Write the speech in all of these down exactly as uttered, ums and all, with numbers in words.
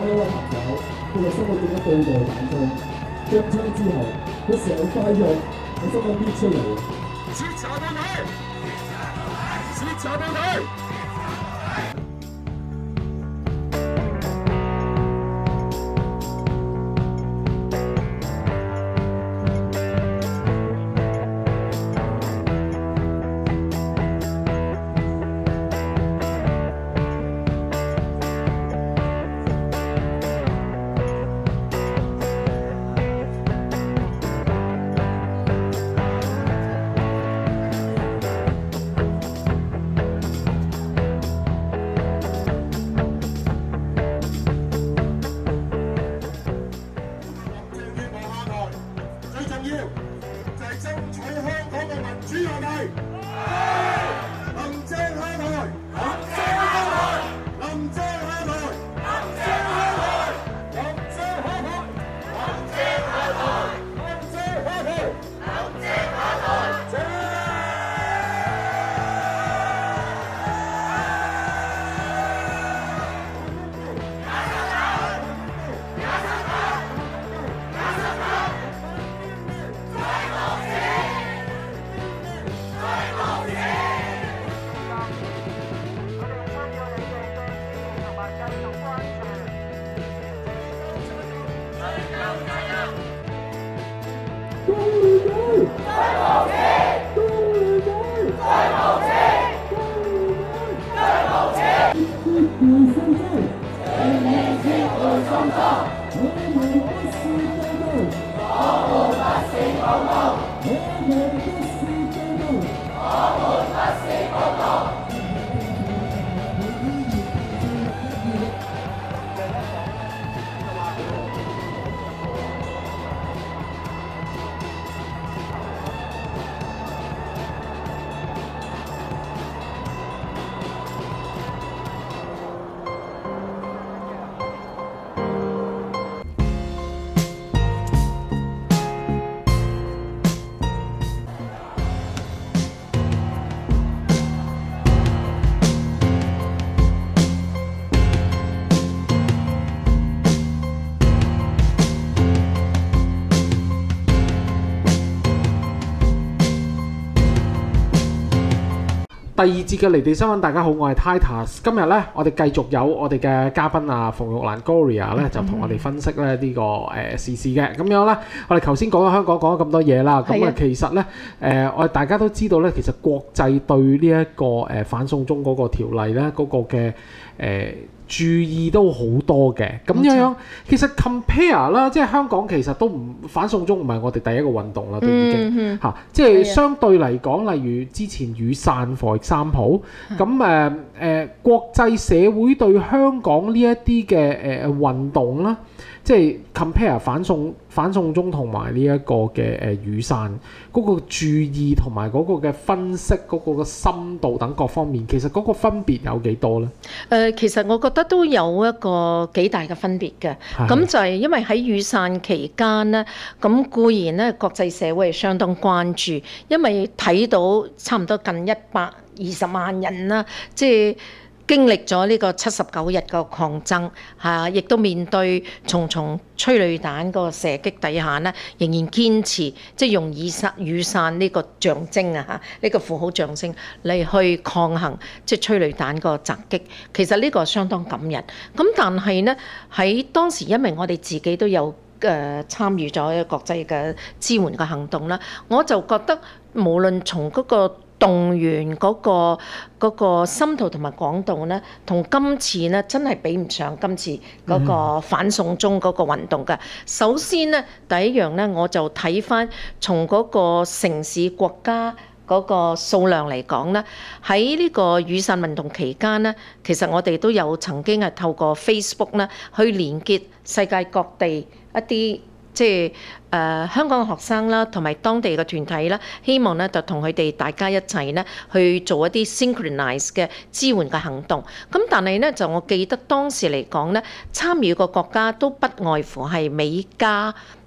一位朋友，佢嘅心裏邊嘅報道眼中，將親之後，佢成塊肉喺心裏搣出嚟，徹查到底，徹查到底。 第二節嘅離地新聞，大家好，我係 Titus。今日咧，我哋繼續有我哋嘅嘉賓啊，馮玉蘭 Gloria 咧，就同我哋分析咧呢個誒時事嘅。咁樣咧，我哋頭先講咗香港講咗咁多嘢啦，咁啊其實咧誒，我哋大家都知道咧，其實國際對呢一個誒反送中嗰個條例咧，嗰個嘅誒注意都好多嘅。咁樣樣其實 compare 啦，即係香港其實都唔反送中唔係我哋第一個運動啦，都已經嚇，即係相對嚟講，例如之前雨傘 for example，咁誒誒國際社會對香港呢一啲嘅誒運動啦，即係 compare 反送反送中同埋呢一個嘅誒雨傘嗰個注意同埋嗰個嘅分析嗰個嘅深度等各方面，其實嗰個分別有幾多咧？誒、 呃，其實我覺得都有一個幾大嘅分別嘅。咁就係因為喺雨傘期間呢，咁固然咧國際社會係相當關注，因為睇到差唔多近一百二十萬人啦，即係經歷咗呢個七十九日嘅抗爭嚇，亦都面對重重催淚彈嗰個射擊底下呢，仍然堅持即係用雨傘雨傘呢個象徵啊嚇，呢個符號象徵嚟去抗衡即係催淚彈嗰個襲擊。其實呢個相當感人。咁但係呢，喺當時，因為我哋自己都有誒、呃、參與咗國際嘅支援嘅行動啦，我就覺得無論從嗰個動員嗰、嗰個嗰個深度同埋廣度咧，同今次咧真係比唔上今次嗰個反送中嗰個運動嘅。首先咧，第一樣咧，我就睇返從嗰個城市國家嗰個數量嚟講咧，喺呢個雨傘運動期間咧，其實我哋都有曾經係透過 Facebook 咧去連結世界各地一啲即係誒、呃、香港嘅學生啦，同埋當地嘅團體啦，希望咧就同佢哋大家一齊咧去做一啲 synchronize 嘅支援嘅行動。咁但係咧就我記得當時嚟講咧，參與個國家都不外乎係美加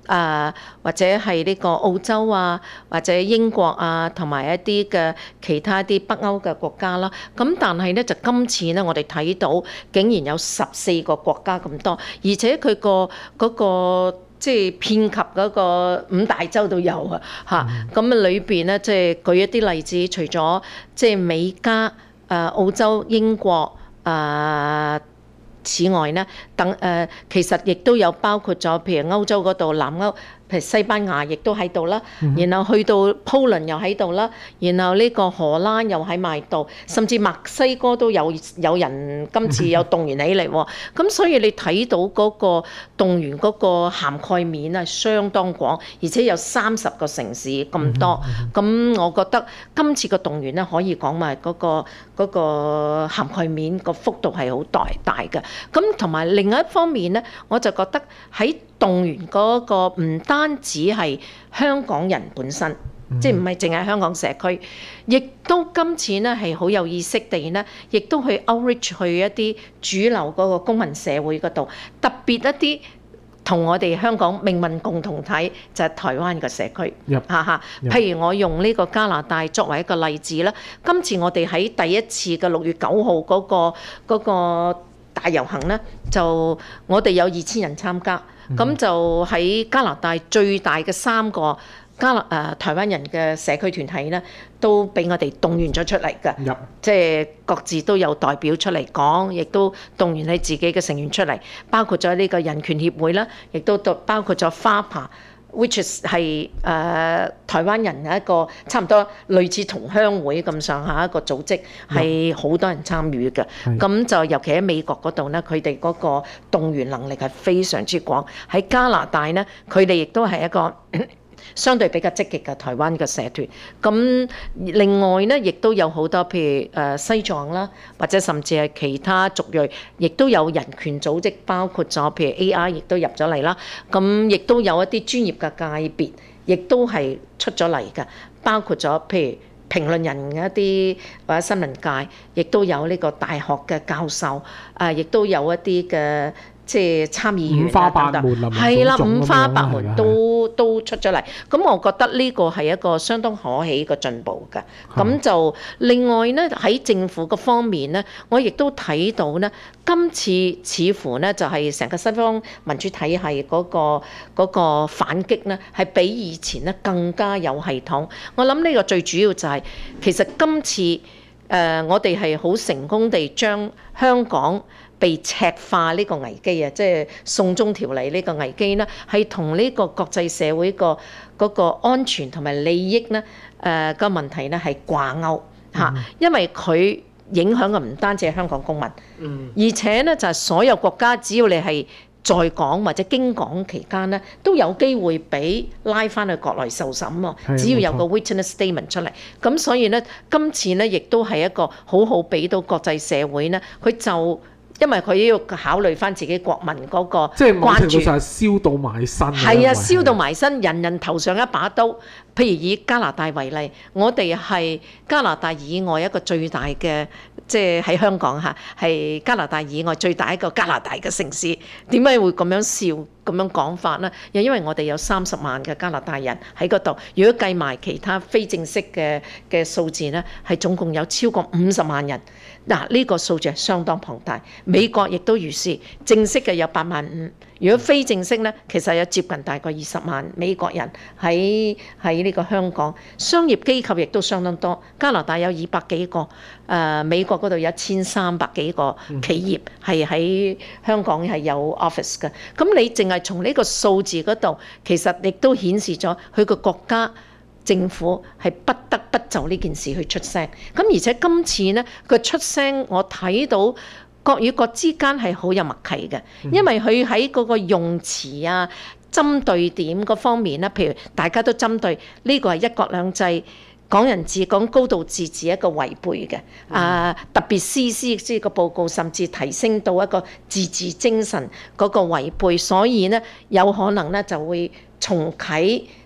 啊，或者係呢個澳洲啊，或者英國啊，同埋一啲嘅其他啲北歐嘅國家啦。咁但係咧就今次咧，我哋睇到竟然有十四個國家咁多，而且佢個嗰個即係遍及嗰個五大洲都有啊嚇。咁啊裏邊咧即係舉一啲例子，除咗即係美加、誒、呃、澳洲、英國啊。呃此外呢，等誒、呃、其實亦都有包括咗，譬如歐洲嗰度、南歐，譬如西班牙亦都喺度啦，嗯、然後去到 Poland 又喺度啦，然後呢個荷蘭又喺埋度，甚至墨西哥都有有人今次有動員起嚟喎。咁所以你睇到嗰個動員嗰個涵蓋面係相當廣，而且有三十個城市咁多。咁、嗯、我覺得今次個動員咧，可以講埋嗰個嗰、嗰個涵蓋面個幅度係好大大嘅。咁同埋另外一方面咧，我就覺得喺動員嗰個唔單止係香港人本身，嗯、即係唔係淨係香港社區，亦都今次咧係好有意識地咧，亦都去 outreach 去一啲主流嗰個公民社會嗰度，特別一啲同我哋香港命運共同體就係、是、台灣嘅社區，哈哈。譬如我用呢個加拿大作為一個例子啦，今次我哋喺第一次嘅六月九號嗰個嗰個。那個大遊行咧，就我哋有二千人參加，咁、嗯、就喺加拿大最大嘅三個加拿誒、呃、台灣人嘅社區團體咧，都俾我哋動員咗出嚟嘅，嗯、即係各自都有代表出嚟講，亦都動員你自己嘅成員出嚟，包括咗呢個人權協會啦，亦都包括咗花爬。which is 係誒、呃、台灣人嘅一個差唔多類似同鄉會咁上下一個組織，係好多人參與嘅。咁的就尤其喺美國嗰度咧，佢哋嗰個動員能力係非常之廣。喺加拿大咧，佢哋亦都係一個相對比較積極嘅台灣嘅社團。咁另外咧，亦都有好多譬如誒西藏啦，或者甚至係其他族裔，亦都有人權組織，包括咗譬如 A I 亦都入咗嚟啦。咁亦都有一啲專業嘅界別，亦都係出咗嚟嘅，包括咗譬如評論人嘅一啲或者新聞界，亦都有呢個大學嘅教授，啊，亦都有一啲嘅。即係參議員啊等等，係啦，五花八門都都出咗嚟。咁我覺得呢個係一個相當可喜嘅進步嘅。咁的就另外咧喺政府嘅方面咧，我亦都睇到咧，今次似乎咧就係成個西方民主體系嗰個嗰個反擊咧，係比以前咧更加有系統。我諗呢個最主要就係其實今次誒、呃、我哋係好成功地將香港被赤化呢個危機啊，即係送中條例呢個危機呢，係同呢個國際社會個嗰個安全同埋利益呢誒個問題呢係掛鈎嚇，因為佢影響嘅唔單止係香港公民，嗯、而且呢就係所有國家，只要你係在港或者經港期間呢，都有機會俾拉翻去國內受審喎。只要有個 witness statement 出嚟，咁所以呢，今次呢亦都係一個好好俾到國際社會呢，佢就。因為佢要考慮翻自己國民嗰個關注，即係某程度上係燒到埋身。係啊，燒到埋身，人人頭上一把刀。譬如以加拿大為例，我哋係加拿大以外一個最大嘅，即係喺香港嚇，係加拿大以外最大一個加拿大嘅城市。點解會咁樣笑咁樣講法呢？又因為我哋有三十萬嘅加拿大人喺嗰度，如果計埋其他非正式嘅嘅數字呢，係總共有超過五十萬人。嗱，呢個數字係相當龐大。美國亦都如是，正式嘅有八萬五，如果非正式呢，其實有接近大概二十萬美國人喺喺呢個香港。商業機構亦都相當多，加拿大有二百幾個，誒、呃、美國嗰度有一千三百幾個企業係喺香港係有 office 嘅。咁你淨係從呢個數字嗰度，其實亦都顯示咗佢個國家政府係不得不就呢件事去出聲。咁而且今次呢，佢出聲，我睇到國與國之間係好有默契嘅，因為佢喺嗰個用詞啊、針對點嗰方面咧，譬如大家都針對呢個係一國兩制、港人治港、高度自治一個違背嘅。啊，特別 C C 即係個報告，甚至提升到一個自治精神嗰個違背，所以呢，有可能呢就會重啟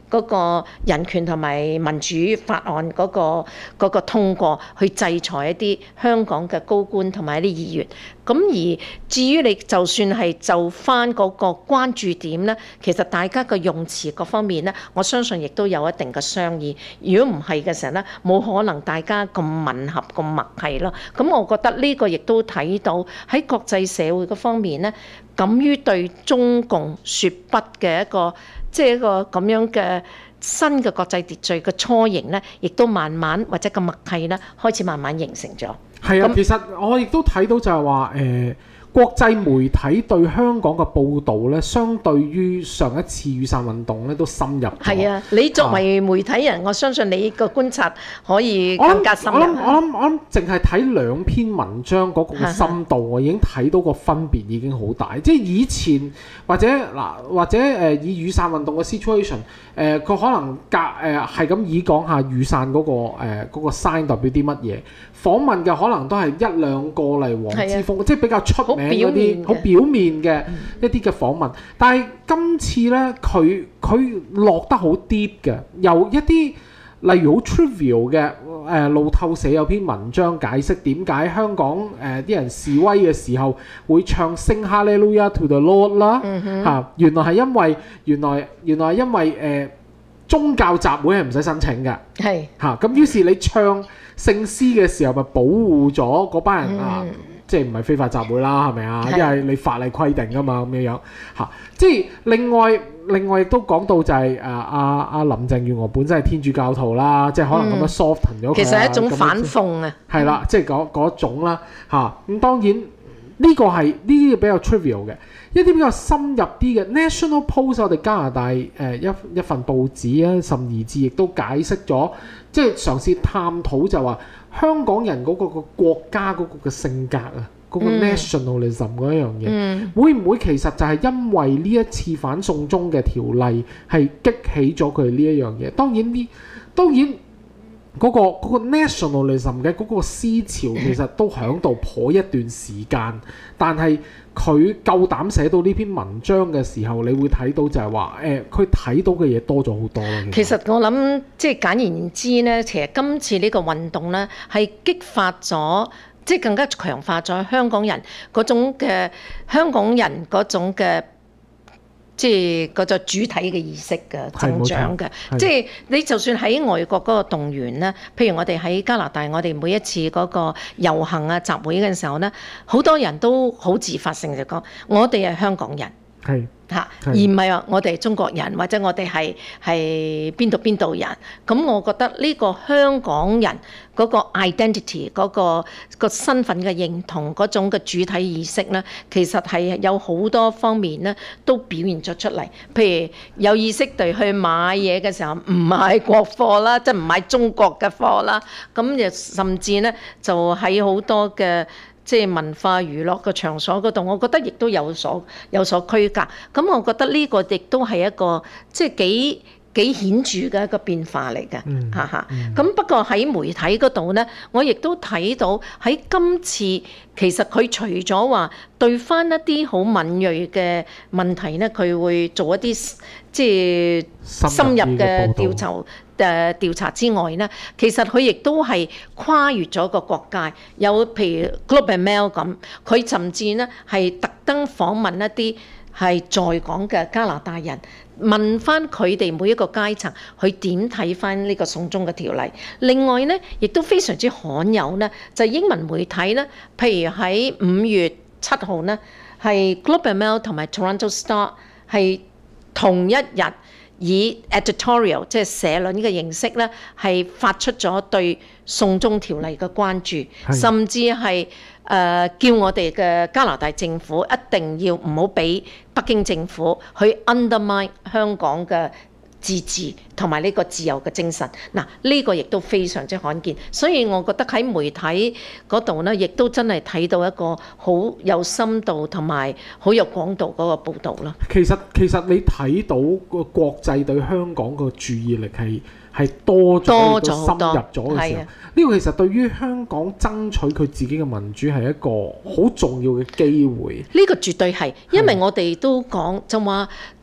嗰個人權同埋民主法案嗰個嗰個通過，去制裁一啲香港嘅高官同埋一啲議員。咁而至於你就算係就翻嗰個關注點咧，其實大家嘅用詞各方面咧，我相信亦都有一定嘅商議。如果唔係嘅時候咧，冇可能大家咁吻合、咁默契咯。咁我覺得呢個亦都睇到喺國際社會嗰方面咧，敢於對中共説不嘅一個即係、就是、一個咁樣嘅新嘅國際秩序嘅雛形咧，亦都慢慢或者個默契咧，開始慢慢形成咗。 係啊，其實我亦都睇到就係話誒，國際媒體對香港嘅報導咧，相對於上一次雨傘運動咧都深入咗。係啊，你作為媒體人，啊、我相信你個觀察可以更加深入。 我諗我諗我諗，淨係睇兩篇文章嗰個深度，我已經睇到個分別已經好大。即係以前或者嗱，或者誒、呃、以雨傘運動嘅 situation，誒、呃、佢可能隔誒係咁以講下雨傘嗰、嗰個誒、呃嗰個 sign 代表啲乜嘢。訪問嘅可能都係一兩個嚟黃之鋒，即係比較出名嗰啲好表面嘅一啲嘅訪問。嗯、但係今次呢，佢佢落得好 deep 嘅，由一啲例如好 trivial 嘅誒、呃、路透社有篇文章解釋點解香港誒啲、呃、人示威嘅時候會唱 Sing Hallelujah to the Lord 啦嚇、嗯哼啊，原來係因為原來原來係因為誒、呃、宗教集會係唔使申請嘅，係嚇咁於是你唱聖詩嘅時候咪保護咗嗰班人啊，嗯、即係唔係非法集會啦，係咪啊？因為你法例規定噶嘛，咁樣樣嚇。即係另外另外亦都講到就係誒阿阿林鄭月娥本身係天主教徒啦，即係可能咁樣 soften 咗佢、嗯。其實係一種反諷啊。係啦，即係嗰嗰種啦嚇。咁當然呢個係呢啲比較 trivial 嘅，一啲比較深入啲嘅 National Post 我哋加拿大誒、呃、一一份報紙啊，甚至亦都解釋咗。即係嘗試探討就話香港人嗰個個國家嗰個嘅性格啊，嗰、嗰個 nationalism 嗰一樣嘢，嗯、會唔會其實就係因為呢一次反送中嘅條例係激起咗佢呢一樣嘢？當然呢，當然嗰、嗰個嗰個 nationalism 嘅嗰個思潮其實都響度頗一段時間，但係佢夠膽寫到呢篇文章嘅時候，你會睇到就係話誒，佢、呃、睇到嘅嘢多咗好多啦。其實我諗即係簡言之呢，其實今次呢個運動呢，係激發咗，即係更加強化咗香港人嗰種嘅香港人嗰種嘅。即係嗰個主體嘅意識嘅增長嘅，即係你就算喺外國嗰個動員咧，譬如我哋喺加拿大，我哋每一次嗰個遊行啊集會嘅時候咧，好多人都好自發性就講，我哋係香港人。係嚇，而唔係話我哋係中國人，或者我哋係係邊度邊度人。咁我覺得呢個香港人嗰個 identity 嗰個個身份嘅認同嗰種嘅主體意識咧，其實係有好多方面咧都表現咗出嚟。譬如有意識地去買嘢嘅時候，唔買國貨啦，即係唔買中國嘅貨啦。咁就甚至咧就喺好多嘅。即係文化娛樂嘅場所嗰度，我覺得亦都有所有所區隔。咁我覺得呢個亦都係一個即係幾幾顯著嘅一個變化嚟嘅，嚇嚇、嗯。咁、嗯、不過喺媒體嗰度呢，我亦都睇到喺今次其實佢除咗話對翻一啲好敏鋭嘅問題呢，佢會做一啲即係深入嘅調查。誒調查之外呢，其實佢亦都係跨越咗個國界，有譬如 Globe and Mail 咁，佢甚至呢係特登訪問一啲係在港嘅加拿大人，問翻佢哋每一個階層，佢點睇翻呢個送中嘅條例。另外呢，亦都非常之罕有呢，就係、英文媒體呢，譬如喺五月七號呢，係 Globe and Mail 同埋 Toronto Star 係同一日。以 editorial 即係社論嘅形式咧，係發出咗對送中條例嘅關注，的甚至係誒、呃、叫我哋嘅加拿大政府一定要唔好俾北京政府去 undermine 香港嘅自治同埋呢個自由嘅精神。嗱，呢個亦都非常之罕見，所以我覺得喺媒體嗰度呢，亦都真係睇到一個好有深度同埋好有廣度嗰個報導啦。 其實其實你睇到個國際對香港個注意力係係多咗、多咗、深入咗嘅時候，呢個其實對於香港爭取佢自己嘅民主係一個好重要嘅機會。 呢個絕對係，因為我哋都講就話。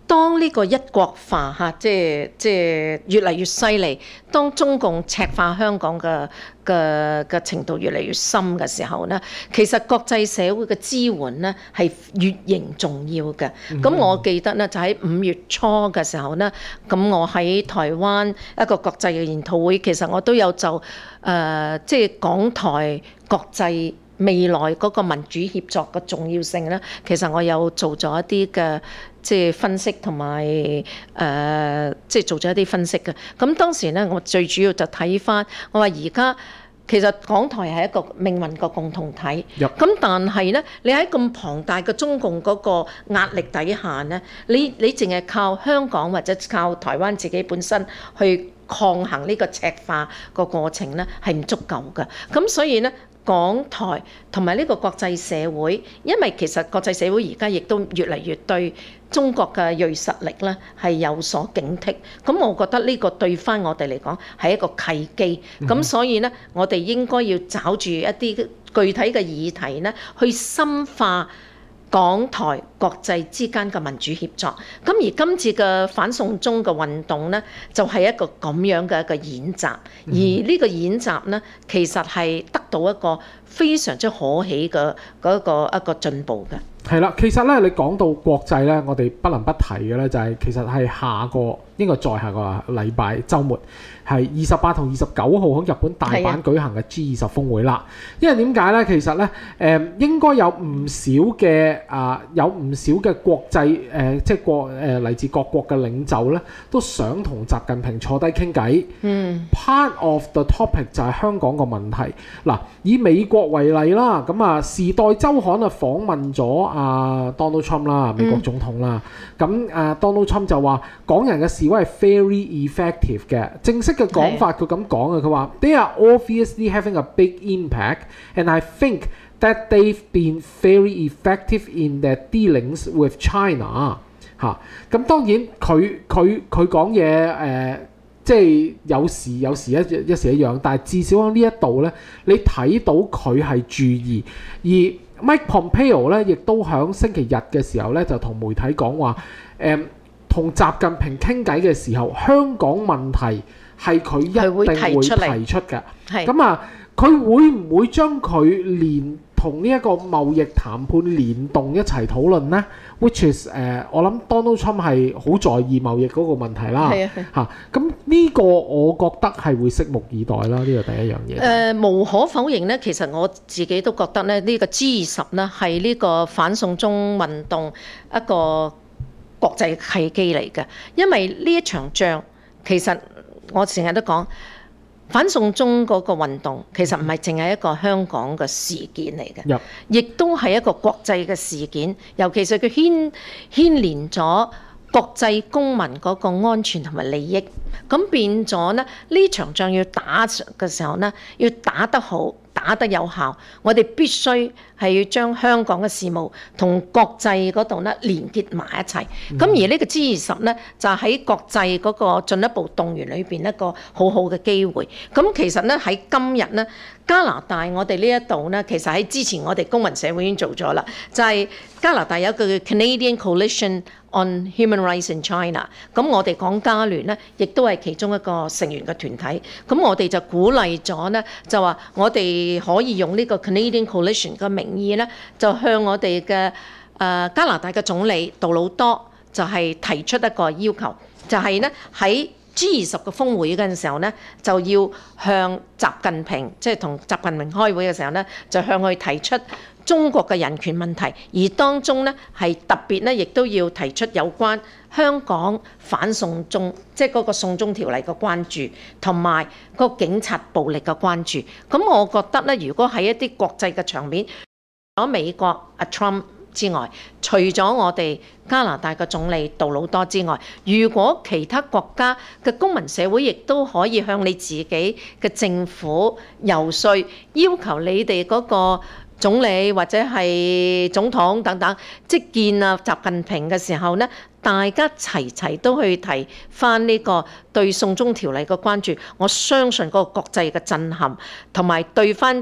當呢個一國化嚇，即係即係越嚟越犀利，當中共赤化香港嘅嘅嘅程度越嚟越深嘅時候咧，其實國際社會嘅支援咧係越形重要嘅。咁、嗯、我記得咧就喺五月初嘅時候咧，咁我喺台灣一個國際嘅研討會，其實我都有就誒、呃、即係港台國際未來嗰個民主協作嘅重要性咧，其實我有做咗一啲嘅即係分析同埋誒即係做咗一啲分析嘅。咁當時咧，我最主要就睇返，我話而家其實港台係一個命運嘅共同體。咁、yep. 但係咧，你喺咁龐大嘅中共嗰個壓力底下咧，你你淨係靠香港或者靠台灣自己本身去抗衡呢個赤化個過程咧，係唔足夠嘅。咁所以咧，港台同埋呢個國際社會，因為其實國際社會而家亦都越嚟越對中國嘅銳實力咧係有所警惕，咁我覺得呢個對翻我哋嚟講係一個契機，咁、嗯、所以咧我哋應該要找住一啲具體嘅議題咧，去深化港台國際之間嘅民主協作。咁而今次嘅反送中嘅運動咧，就係、是、一個咁樣嘅一個演習，而呢個演習咧，其實係得到一個非常之可喜嘅嗰一個一個進步嘅。 係啦，其實咧你講到國際咧，我哋不能不提嘅咧就係其實係下個應該再下個禮拜週末係二十八同二十九號喺日本大阪舉行嘅 G 二十峰會啦。因為點解咧？其實咧誒、呃、應該有唔少嘅啊、呃、有唔少嘅國際誒、呃、即係國誒嚟自各國嘅領袖咧，都想同習近平坐低傾偈。嗯 ，part of the topic 就係香港個問題。嗱，以美國為例啦，咁啊《時代週刊》啊訪問咗啊 Donald Trump 啦，美國總統啦，咁、嗯、啊 Donald Trump 就話港人嘅示威係 very effective 嘅。正式嘅講法佢咁講嘅，佢話 They are obviously having a big impact and I think that they've been very effective in their dealings with China 嚇、啊。咁當然佢佢佢講嘢誒，即係有時有時一一時一樣，但係至少喺呢一度咧，你睇到佢係注意而。Mike Pompeo 咧，亦都喺星期日嘅時候咧，就同媒體講話，誒同習近平傾偈嘅時候，香港問題係佢一定會提出嘅。咁啊，佢會唔會將佢連同呢一個貿易談判連動一齊討論呢 ？Which is 誒、呃，我諗 Donald Trump 係好在意貿易嗰個問題啦。係啊，嚇咁呢個我覺得係會拭目以待啦。呢、這個第一樣嘢。誒、呃，無可否認咧，其實我自己都覺得咧，呢、這個 G 二十咧係呢個反送中運動一個國際契機嚟嘅，因為呢一場仗其實我成日都講。反送中嗰個運動其實唔係淨係一個香港嘅事件嚟嘅，亦都係一個國際嘅事件，尤其是佢牽牽連咗國際公民嗰個安全同埋利益，咁變咗咧呢場仗要打嘅時候咧，要打得好。打得有效，我哋必須係要將香港嘅事務同國際嗰度咧連結埋一齊。咁、嗯、而呢個 G 二十咧就喺國際嗰個進一步動員裏邊一個好好嘅機會。咁其實咧喺今日咧加拿大我哋呢一度咧，其實喺之前我哋公民社會已經做咗啦，就係、是、加拿大有一個叫 Canadian Coalition on Human Rights in China。咁我哋港加聯咧，亦都係其中一個成員嘅團體。咁我哋就鼓勵咗咧，就話我哋可以用呢個 Canadian Coalition 嘅名義咧，就向我哋嘅誒加拿大嘅總理杜魯多就係提出一個要求，就係咧喺 G 二十嘅峰會嗰陣時候咧，就要向習近平，即係同習近平開會嘅時候咧，就向佢提出中國嘅人權問題，而當中咧係特別咧，亦都要提出有關香港反送中，即係嗰個送中條例嘅關注，同埋個警察暴力嘅關注。咁我覺得咧，如果喺一啲國際嘅場面，除咗美國阿 Trump 之外，除咗我哋加拿大嘅總理杜魯多之外，如果其他國家嘅公民社會亦都可以向你自己嘅政府游說，要求你哋嗰個總理或者係總統等等，即見啊習近平嘅時候呢，大家齊齊都去提翻呢個對送中條例嘅關注，我相信嗰個國際嘅震撼同埋對翻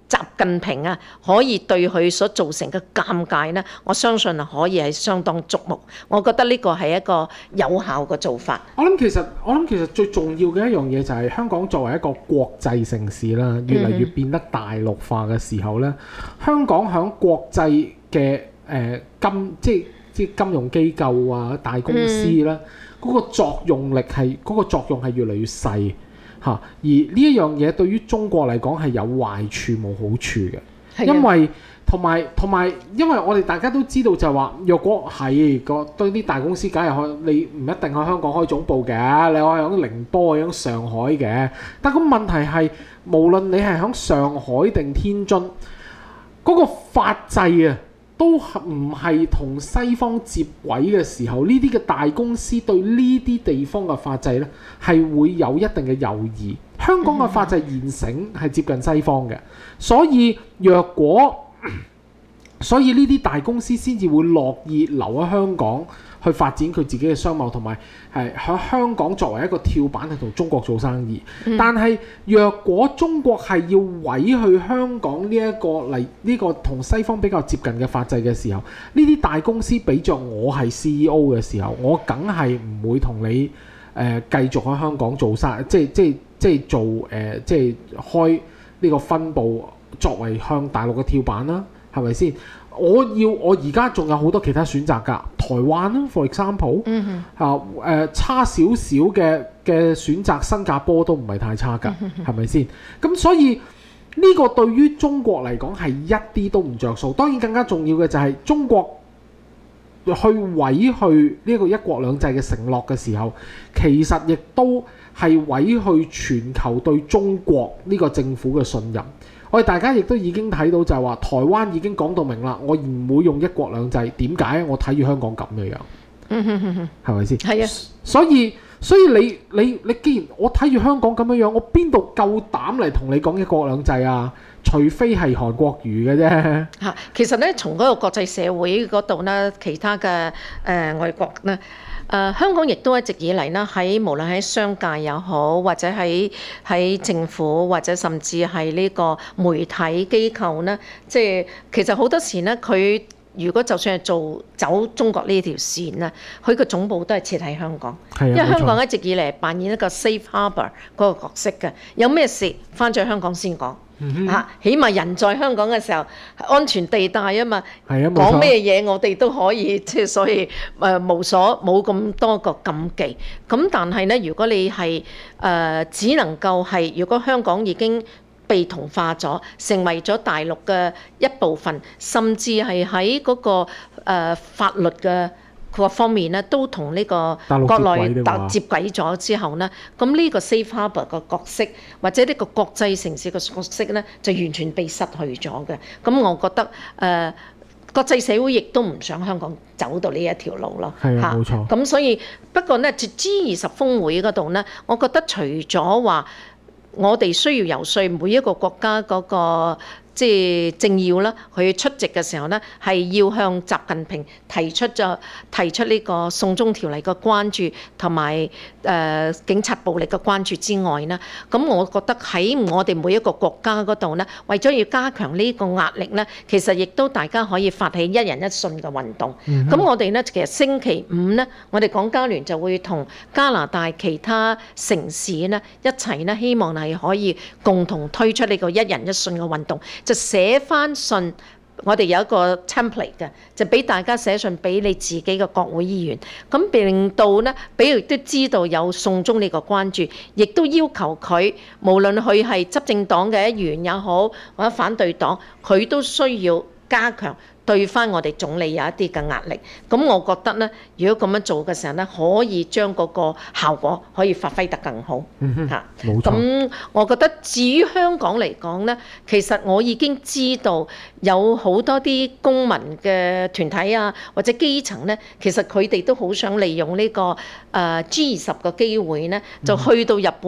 習近平啊，可以對佢所造成嘅尷尬呢，我相信啊可以係相當矚目。我覺得呢個係一個有效嘅做法。 我諗其實我諗其實最重要嘅一樣嘢就係香港作為一個國際城市啦，越嚟越變得大陸化嘅時候咧，嗯、香港喺國際嘅誒、呃、金即係即係金融機構啊、大公司咧，嗰、嗯、個作用力係嗰、嗰個作用係越嚟越細。嚇！而呢一樣嘢對於中國嚟講係有壞處冇好處嘅，的因為同埋同埋，因為我哋大家都知道就係話，若果係個對啲大公司，梗係可你唔一定喺香港開總部嘅，你可以喺寧波、喺上海嘅。但個問題係，無論你係喺上海定天津，嗰、嗰個法制啊，都唔係同西方接軌嘅時候，呢啲嘅大公司對呢啲地方嘅法制呢，係會有一定嘅猶豫。香港嘅法制現成係接近西方嘅，所以若果所以呢啲大公司先至會樂意留喺香港去發展佢自己嘅商貿，同埋係喺香港作為一個跳板去同中國做生意。嗯、但係若果中國係要委去香港呢一個嚟呢個同西方比較接近嘅法制嘅時候，呢啲大公司俾着我係 C E O 嘅時候，我梗係唔會同你誒、呃、繼續喺香港做生，即係即係即係做誒、呃、即係開呢個分部作為向大陸嘅跳板啦，係咪先？我要我而家仲有好多其他選擇㗎，台灣啦 ，for example，嗯哼，啊誒、呃、差少少嘅嘅選擇，新加坡都唔係太差㗎，係咪先？咁所以呢、這個對於中國嚟講係一啲都唔着數。當然更加重要嘅就係中國去委去呢個一國兩制嘅承諾嘅時候，其實亦都係委去全球對中國呢個政府嘅信任。我哋大家亦都已經睇到就係話，台灣已經講到明啦，我唔會用一國兩制。點解？我睇住香港咁嘅樣，係咪先？係啊。所以所以你你你既然我睇住香港咁樣樣，我邊度夠膽嚟同你講一國兩制啊？除非係韓國瑜嘅啫。嚇，其實咧，從嗰個國際社會嗰度咧，其他嘅誒、呃、外國咧。誒、呃、香港亦都一直以嚟啦，喺無論喺商界又好，或者喺喺政府，或者甚至係呢個媒體機構咧，即係其實好多時咧，佢如果就算係做走中國呢條線咧，佢個總部都係設喺香港，的因為香港一直以嚟扮演一個 safe harbour 嗰個角色嘅，有咩事翻咗香港先講。嚇、嗯哼，起碼人在香港嘅時候，安全地帶啊嘛，講咩嘢我哋都可以，即係所以誒、呃、無所冇咁多個禁忌。咁但係咧，如果你係誒、呃、只能夠係，如果香港已經被同化咗，成為咗大陸嘅一部分，甚至係喺嗰個、呃、法律嘅各方面咧，都同呢個國內接軌咗之後呢，咁呢個 safe harbour 個角色，或者呢個國際城市嘅角色呢，就完全被失去咗嘅。咁我覺得誒、呃，國際社會亦都唔想香港走到呢一條路咯。係啊，冇錯。咁所以不過呢 G 二十峰會嗰度呢，我覺得除咗話我哋需要游說每一個國家嗰、嗰個。即係政要啦，佢出席嘅時候呢，係要向習近平提出咗提出呢個送中條例嘅關注，同埋誒警察暴力嘅關注之外呢，咁我覺得喺我哋每一個國家嗰度呢，為咗要加強呢個壓力呢，其實亦都大家可以發起一人一信嘅運動。咁、嗯、哼我哋呢，其實星期五呢，我哋港加聯就會同加拿大其他城市呢一齊呢，希望係可以共同推出呢個一人一信嘅運動。就寫翻信，我哋有一個 template 嘅，就俾大家寫信俾你自己嘅國會議員，咁令到呢，俾佢都知道有送中呢個關注，亦都要求佢，無論佢係執政黨嘅一員也好，或者反對黨，佢都需要加強對翻我哋總理有一啲嘅壓力。咁我覺得呢，如果咁樣做嘅時候呢，可以將嗰個效果可以發揮得更好。嚇、嗯，冇錯。咁我覺得至於香港嚟講呢，其實我已經知道有好多啲公民嘅團體啊，或者基層呢，其實佢哋都好想利用呢個誒 G 二十嘅機會呢，就去到日本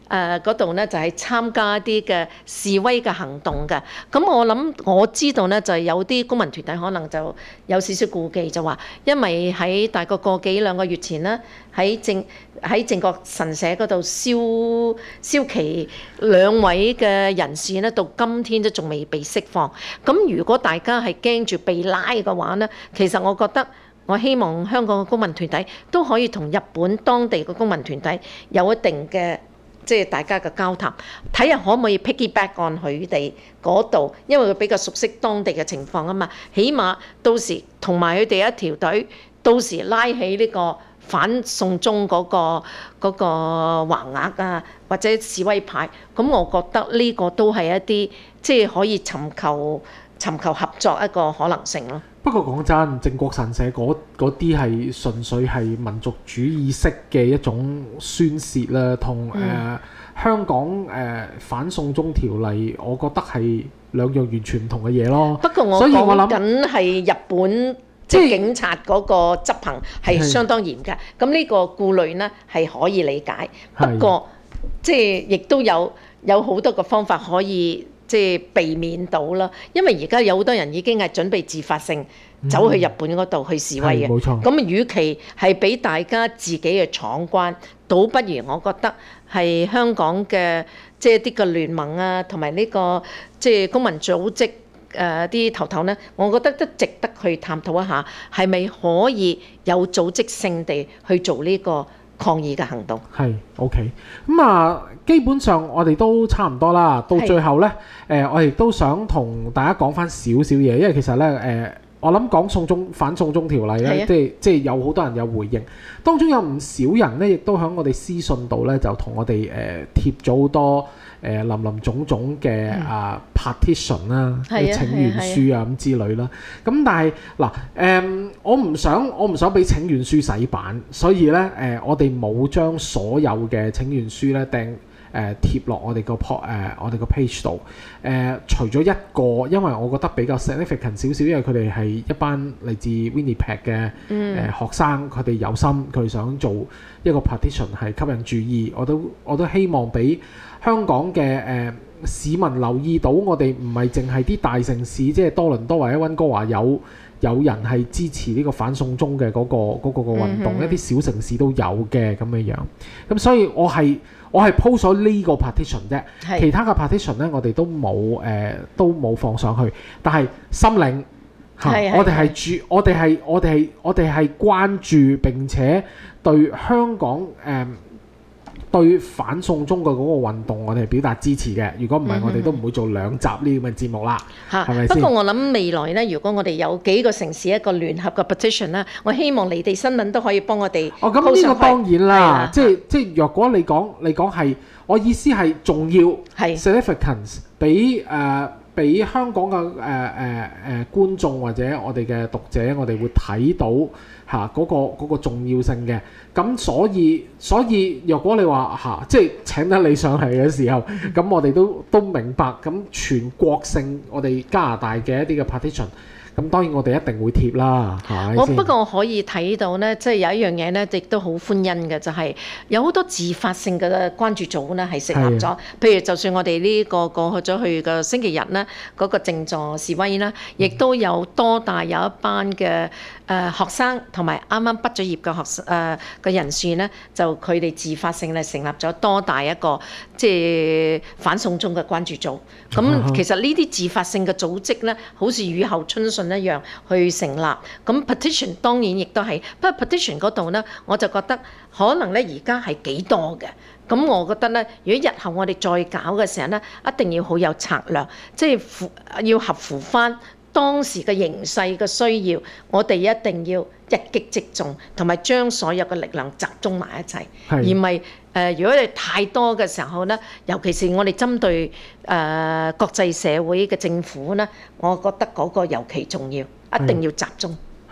誒嗰度咧就係、是、參加一啲嘅示威嘅行動嘅。咁我諗我知道咧就係有啲公民團體可能就有少少顧忌，就話因為喺大概個幾兩個月前咧喺正喺正覺神社嗰度燒燒旗兩位嘅人士咧，到今天都仲未被釋放。咁如果大家係驚住被拉嘅話咧，其實我覺得我希望香港嘅公民團體都可以同日本當地嘅公民團體有一定嘅即係大家嘅交談，睇下可唔可以 piggyback on 佢哋嗰度，因為佢比較熟悉當地嘅情況啊嘛。起碼到時同埋佢哋一條隊，到時拉起呢個反送中嗰個嗰個橫額啊，或者示威牌，咁我覺得呢個都係一啲即係可以尋求尋求合作一個可能性咯。 不過講真，正國神社嗰啲係純粹係民族主義式嘅一種宣泄啦，同誒、嗯呃、香港誒、呃、反送中條例，我覺得係兩樣完全唔同嘅嘢咯。 不過我講緊係日本即係警察嗰個執行係相當嚴嘅，咁呢個顧慮呢係可以理解。不過即係亦都有有好多個方法可以。即係避免到啦，因為而家有好多人已經係準備自發性走去日本嗰度去示威嘅。冇錯。咁與其係俾大家自己嘅闖關，倒不如我覺得係香港嘅即係啲嘅聯盟啊，同埋呢個即係公民組織誒啲、呃、頭頭呢，我覺得都值得去探討一下，係咪可以有組織性地去做呢個抗議嘅行動。係 OK， 咁啊，基本上我哋都差唔多啦。到最後呢，誒、呃，我亦都想同大家講翻少少嘢，因為其實呢，誒、呃，我諗講送中反送中條例呢，即係即係有好多人有回應，當中有唔少人呢，亦都喺我哋私信度呢，就同我哋誒、呃、貼咗好多。誒林林總總嘅啊 petition 啦，啲請願書啊咁之類啦。咁但係嗱誒，我唔想我唔想俾請願書洗版，所以咧誒、呃，我哋冇將所有嘅請願書咧掟誒貼落我哋個 po 誒我哋個 page 度。誒、呃、除咗一個，因為我覺得比較 significant 少少，因為佢哋係一班嚟自 Winnipeg 嘅誒學生，佢哋有心，佢想做一個 petition 係吸引注意，我都我都希望俾香港嘅誒、呃、市民留意到，我哋唔係淨係啲大城市，即係多倫多或者溫哥華有有人係支持呢個反送中嘅嗰、嗰個嗰、嗰個嗰個運動，mm-hmm. 一啲小城市都有嘅咁嘅樣。咁所以我係我係 post 咗呢個 petition 啫，其他嘅 petition 咧我哋都冇誒、呃、都冇放上去。但係心領嚇，我哋係注我哋係我哋係我哋係關注並且對香港誒。呃對反送中嘅嗰個運動，我哋係表達支持嘅。如果唔係，我哋都唔會做兩集呢咁嘅節目啦。嚇、嗯，係咪先？不過我諗未來呢，如果我哋有幾個城市一個聯合嘅 petition 咧，我希望離地新聞都可以幫我哋。哦，咁呢個當然啦，即係即係若果你講你講係，我意思係重要係 significance 俾誒俾香港嘅誒誒誒觀眾或者我哋嘅讀者，我哋會睇到嚇嗰個嗰個重要性嘅。咁所以所以若果你話嚇、啊，即係請得你上嚟嘅時候，咁我哋都都明白，咁全國性我哋加拿大嘅一啲嘅 petition，咁當然我哋一定會貼啦，係咪先？我不過我可以睇到呢，即係有一樣嘢呢，亦都好歡欣嘅，就係、是、有好多自發性嘅關注組呢係成立咗。譬如就算我哋呢個過去咗去嘅星期日呢，嗰、那個靜坐示威啦，亦都有多大有一班嘅誒、呃、學生同埋啱啱畢咗業嘅學誒嘅人士呢，就佢哋自發性咧成立咗多大一個即係反送中嘅關注組。咁其實呢啲自發性嘅組織呢，好似雨後春筍一樣去成立。咁 petition 當然亦都係，不過 petition 嗰度呢，我就覺得可能咧而家係幾多嘅。咁我覺得呢，如果日後我哋再搞嘅時候呢，一定要好有策略，即係符要合乎翻當時嘅形勢嘅需要，我哋一定要一擊即中，同埋將所有嘅力量集中埋一齊，而唔係誒。如果你太多嘅時候呢，尤其是我哋針對誒、呃、國際社會嘅政府呢，我覺得嗰個尤其重要，一定要集中。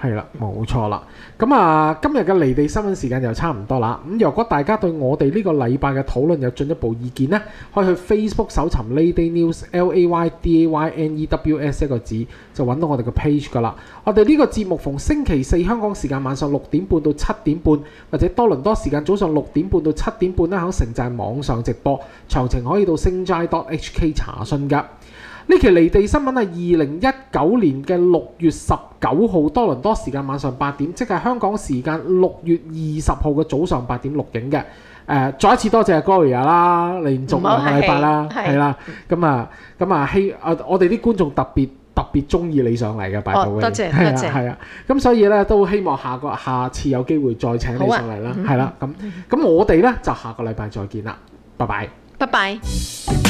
係啦，冇錯啦。咁啊，今日嘅離地新聞時間就差唔多啦。咁如果大家對我哋呢個禮拜嘅討論有進一步意見呢，可以去 Facebook 搜尋 Layday News L A Y D A Y N E W S 一個字，就揾到我哋嘅 page 噶啦。我哋呢個節目逢星期四香港時間晚上六點半到七點半，或者多倫多時間早上六點半到七點半咧，喺城寨網上直播，詳情可以到星齋 dot H K 查詢噶。呢期離地新聞係二零一九年嘅六月十九號多倫多時間晚上八點，即係香港時間六月二十號嘅早上八點錄影嘅。誒、呃，再一次多謝 Gloria 啦，連續兩個禮拜啦，係啦，咁啊，咁啊希啊，我哋啲觀眾特別特別中意你上嚟嘅，拜託你， 多謝係啊， 多謝， 係啊，咁所以咧都希望下個下次有機會再請你上嚟啦，係啦、啊，咁咁我哋咧就下個禮拜再見啦，拜拜， 拜拜。